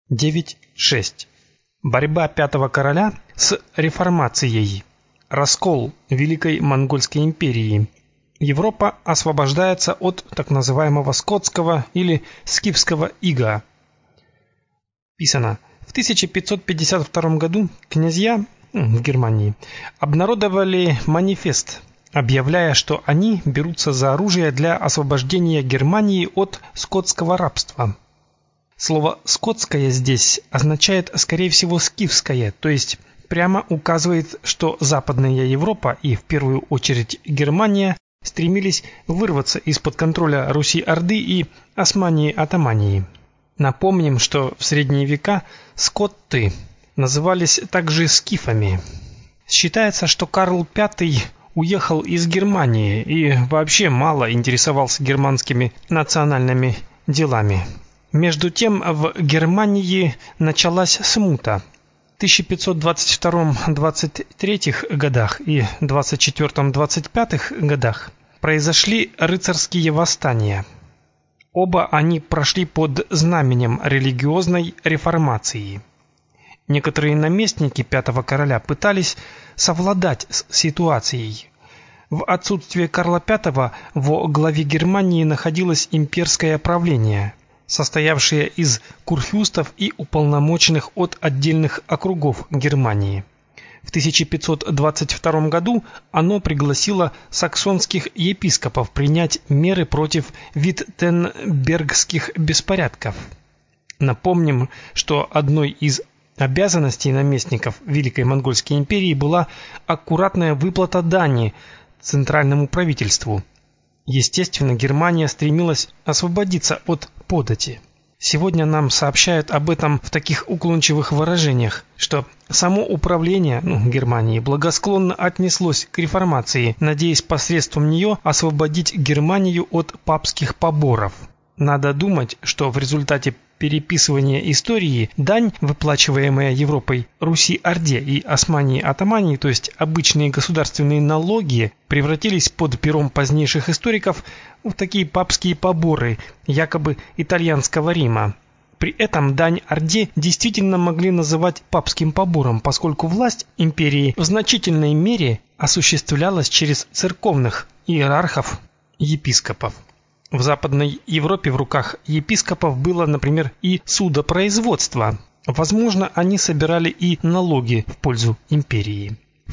9.6. Борьба пятого короля с реформацией. Раскол Великой Монгольской империи. Европа освобождается от так называемого скотского или скифского ига. Писано. В 1552 году князья в Германии обнародовали манифест, объявляя, что они берутся за оружие для освобождения Германии от скотского рабства. Слово «скотское» здесь означает, скорее всего, «скифское», то есть прямо указывает, что Западная Европа и, в первую очередь, Германия стремились вырваться из-под контроля Руси-Орды и Османии-Атамании. Напомним, что в средние века скотты назывались также скифами. Считается, что Карл V уехал из Германии и вообще мало интересовался германскими национальными делами. Между тем в Германии началась смута. В 1522-23 годах и 24-25 годах произошли рыцарские восстания. Оба они прошли под знаменем религиозной реформации. Некоторые наместники пятого короля пытались совладать с ситуацией. В отсутствие Карла V во главе Германии находилось имперское правление, состоявшее из курфюрстов и уполномоченных от отдельных округов Германии. В 1522 году оно пригласило саксонских епископов принять меры против виттенбергских беспорядков. Напомним, что одной из обязанностей наместников Великой Монгольской империи была аккуратная выплата дани центральному правительству. Естественно, Германия стремилась освободиться от подати. Сегодня нам сообщают об этом в таких уклончивых выражениях, что само управление Германии благосклонно отнеслось к реформации, надеясь посредством нее освободить Германию от папских поборов. Надо думать, что в результате переписывания истории дань, выплачиваемая Европой Руси-Орде и Османии-Атамании, то есть обычные государственные налоги, превратились под пером позднейших историков в такие папские поборы, якобы итальянского Рима. При этом дань Орде действительно могли называть папским побором, поскольку власть империи в значительной мере осуществлялась через церковных иерархов, епископов. В Западной Европе в руках епископов было, например, и судопроизводство. Возможно, они собирали и налоги в пользу империи. В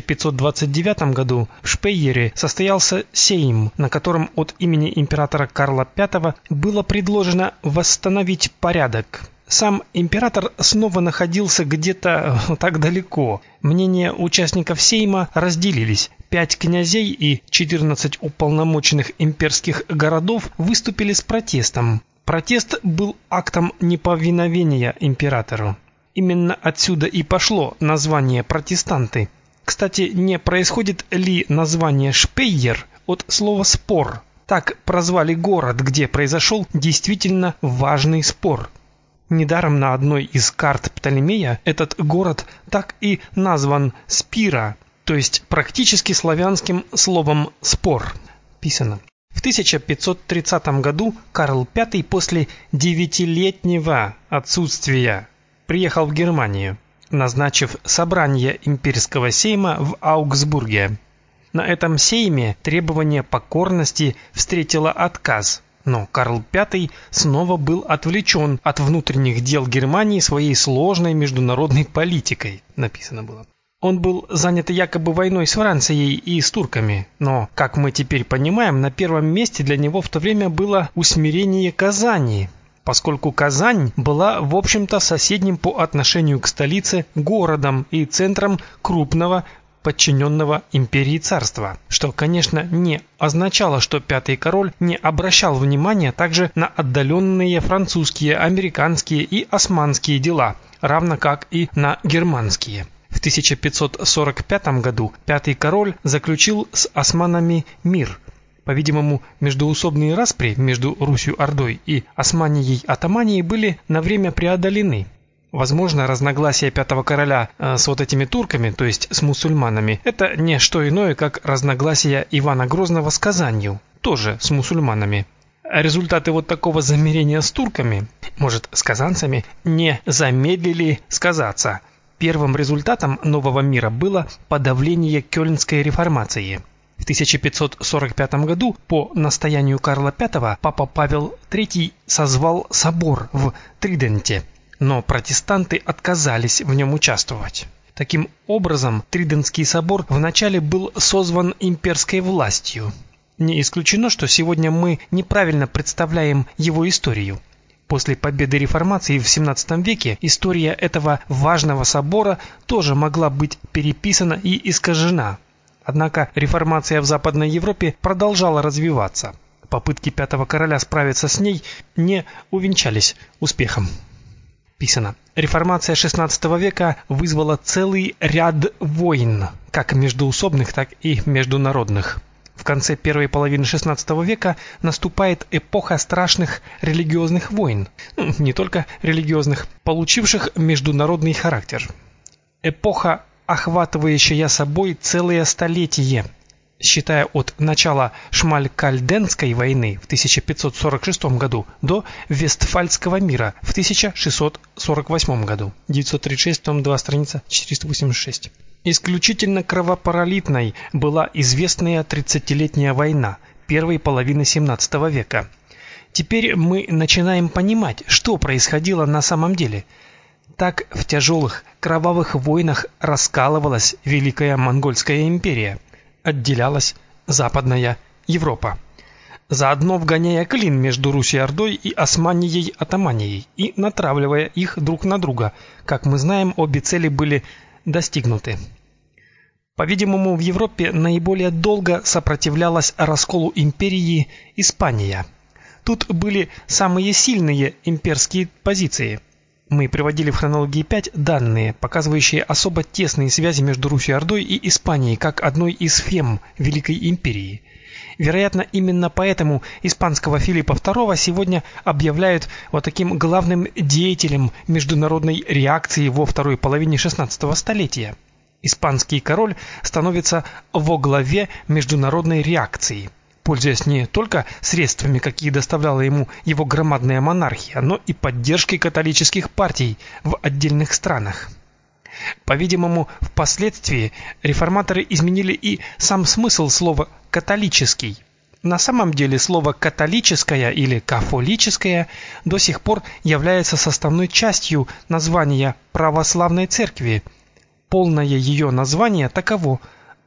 1529 году в Шпейере состоялся сейм, на котором от имени императора Карла V было предложено восстановить порядок. Сам император снова находился где-то так далеко. Мнения участников сейма разделились. 5 князей и 14 уполномоченных имперских городов выступили с протестом. Протест был актом неповиновения императору. Именно отсюда и пошло название протестанты. Кстати, не происходит ли название Шпейер от слова «спор»? Так прозвали город, где произошел действительно важный спор. Недаром на одной из карт Птолемея этот город так и назван Спира, то есть практически славянским словом «спор». Писано. В 1530 году Карл V после 9-летнего отсутствия приехал в Германию, назначив собрание имперского сейма в Аугсбурге. На этом сейме требование покорности встретило отказ. Но Карл V снова был отвлечен от внутренних дел Германии своей сложной международной политикой, написано было. Он был занят якобы войной с Францией и с турками, но, как мы теперь понимаем, на первом месте для него в то время было усмирение Казани, поскольку Казань была, в общем-то, соседним по отношению к столице городом и центром крупного подчиненного империи царства, что, конечно, не означало, что пятый король не обращал внимания также на отдаленные французские, американские и османские дела, равно как и на германские. В 1545 году пятый король заключил с османами мир. По-видимому, междоусобные распри между Русью-Ордой и Османией-Атаманией были на время преодолены. Возможно, разногласия пятого короля с вот этими турками, то есть с мусульманами, это не что иное, как разногласия Ивана Грозного с Казанью, тоже с мусульманами. Результаты вот такого замирения с турками, может, с казанцами, не замедлили сказаться. Первым результатом нового мира было подавление Кёльнской реформации. В 1545 году по настоянию Карла V папа Павел III созвал собор в Триденте, но протестанты отказались в нем участвовать. Таким образом, Тридентский собор вначале был созван имперской властью. Не исключено, что сегодня мы неправильно представляем его историю. После победы реформации в XVII веке история этого важного собора тоже могла быть переписана и искажена. Однако реформация в Западной Европе продолжала развиваться. Попытки Пятого короля справиться с ней не увенчались успехом. Писано: реформация XVI века вызвала целый ряд войн, как междоусобных, так и международных. В конце первой половины XVI века наступает эпоха страшных религиозных войн, не только религиозных, получивших международный характер. Эпоха, охватывающая собой целое столетие, считая от начала Шмалькальденской войны в 1546 году до Вестфальского мира в 1648 году. 936, том 2, страница 486. Исключительно кровопролитной была известная 30-летняя война первой половины XVII века. Теперь мы начинаем понимать, что происходило на самом деле. Так в тяжелых кровавых войнах раскалывалась Великая Монгольская империя, отделялась Западная Европа, заодно вгоняя клин между Руси-Ордой и Османией-Атаманией и натравливая их друг на друга. Как мы знаем, обе цели были достигнуты. По-видимому, в Европе наиболее долго сопротивлялась расколу империи Испания. Тут были самые сильные имперские позиции. Мы приводили в хронологии 5 данные, показывающие особо тесные связи между Руси-Ордой и Испанией как одной из фем Великой империи. Вероятно, именно поэтому испанского Филиппа II сегодня объявляют вот таким главным деятелем международной реакции во второй половине XVI столетия. Испанский король становится во главе международной реакции, пользуясь не только средствами, какие доставляла ему его громадная монархия, но и поддержкой католических партий в отдельных странах. По-видимому, впоследствии реформаторы изменили и сам смысл слова «католический». На самом деле слово «католическое» или «кафолическое» до сих пор является составной частью названия православной церкви. Полное ее название таково: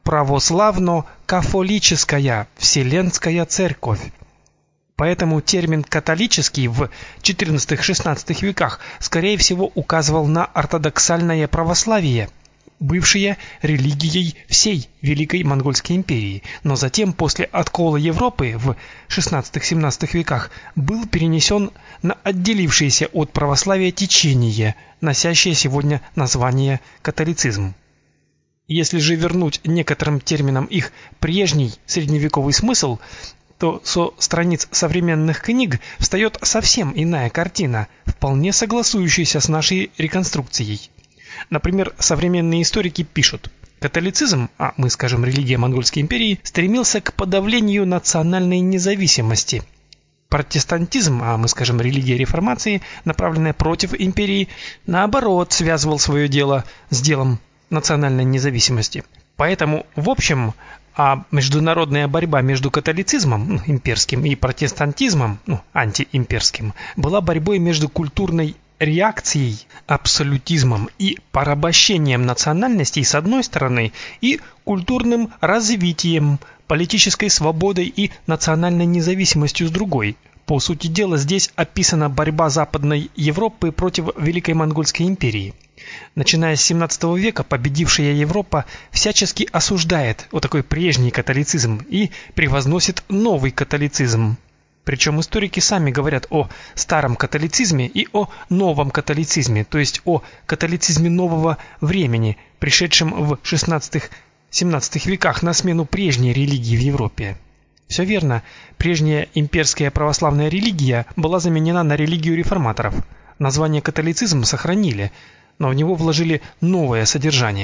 Православно-кафолическая Вселенская Церковь. Поэтому термин «католический» в XIV-XVI веках скорее всего указывал на ортодоксальное православие, бывшее религией всей Великой Монгольской империи, но затем после откола Европы в XVI-XVII веках был перенесен на отделившееся от православия течение, носящее сегодня название католицизм. Если же вернуть некоторым терминам их прежний средневековый смысл, то со страниц современных книг встает совсем иная картина, вполне согласующаяся с нашей реконструкцией. Например, современные историки пишут: католицизм, а мы скажем религия Монгольской империи, стремился к подавлению национальной независимости. Протестантизм, а мы скажем религия реформации, направленная против империи, наоборот, связывал свое дело с делом национальной независимости. Поэтому, в общем, международная борьба между католицизмом, имперским, и протестантизмом, антиимперским, была борьбой между культурной реакцией, абсолютизмом и порабощением национальностей с одной стороны и культурным развитием, политической свободой и национальной независимостью с другой. По сути дела, здесь описана борьба Западной Европы против Великой Монгольской империи. Начиная с XVII века победившая Европа всячески осуждает вот такой прежний католицизм и превозносит новый католицизм. Причем историки сами говорят о старом католицизме и о новом католицизме, то есть о католицизме нового времени, пришедшем в XVI-XVII веках на смену прежней религии в Европе. Все верно, прежняя имперская православная религия была заменена на религию реформаторов. Название католицизм сохранили, но в него вложили новое содержание.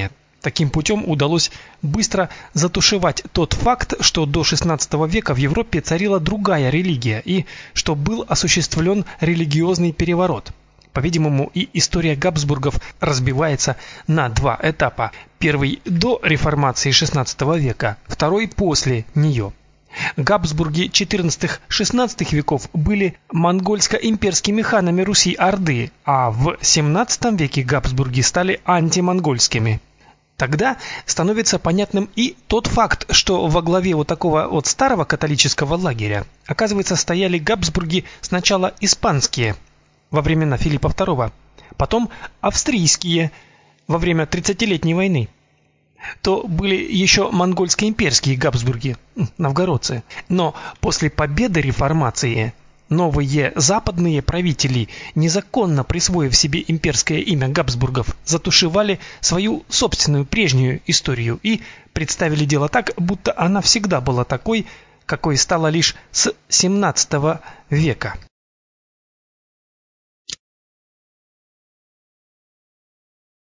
Таким путем удалось быстро затушевать тот факт, что до XVI века в Европе царила другая религия и что был осуществлен религиозный переворот. По-видимому, и история Габсбургов разбивается на два этапа. Первый до реформации XVI века, второй после нее. Габсбурги XIV-XVI веков были монгольско-имперскими ханами Руси-Орды, а в XVII веке Габсбурги стали антимонгольскими. Тогда становится понятным и тот факт, что во главе вот такого вот старого католического лагеря, оказывается, стояли Габсбурги сначала испанские во времена Филиппа II, потом австрийские во время Тридцатилетней войны. То были еще монгольско-имперские Габсбурги, новгородцы. Но после победы реформации новые западные правители, незаконно присвоив себе имперское имя Габсбургов, затушевали свою собственную прежнюю историю и представили дело так, будто она всегда была такой, какой стала лишь с XVII века.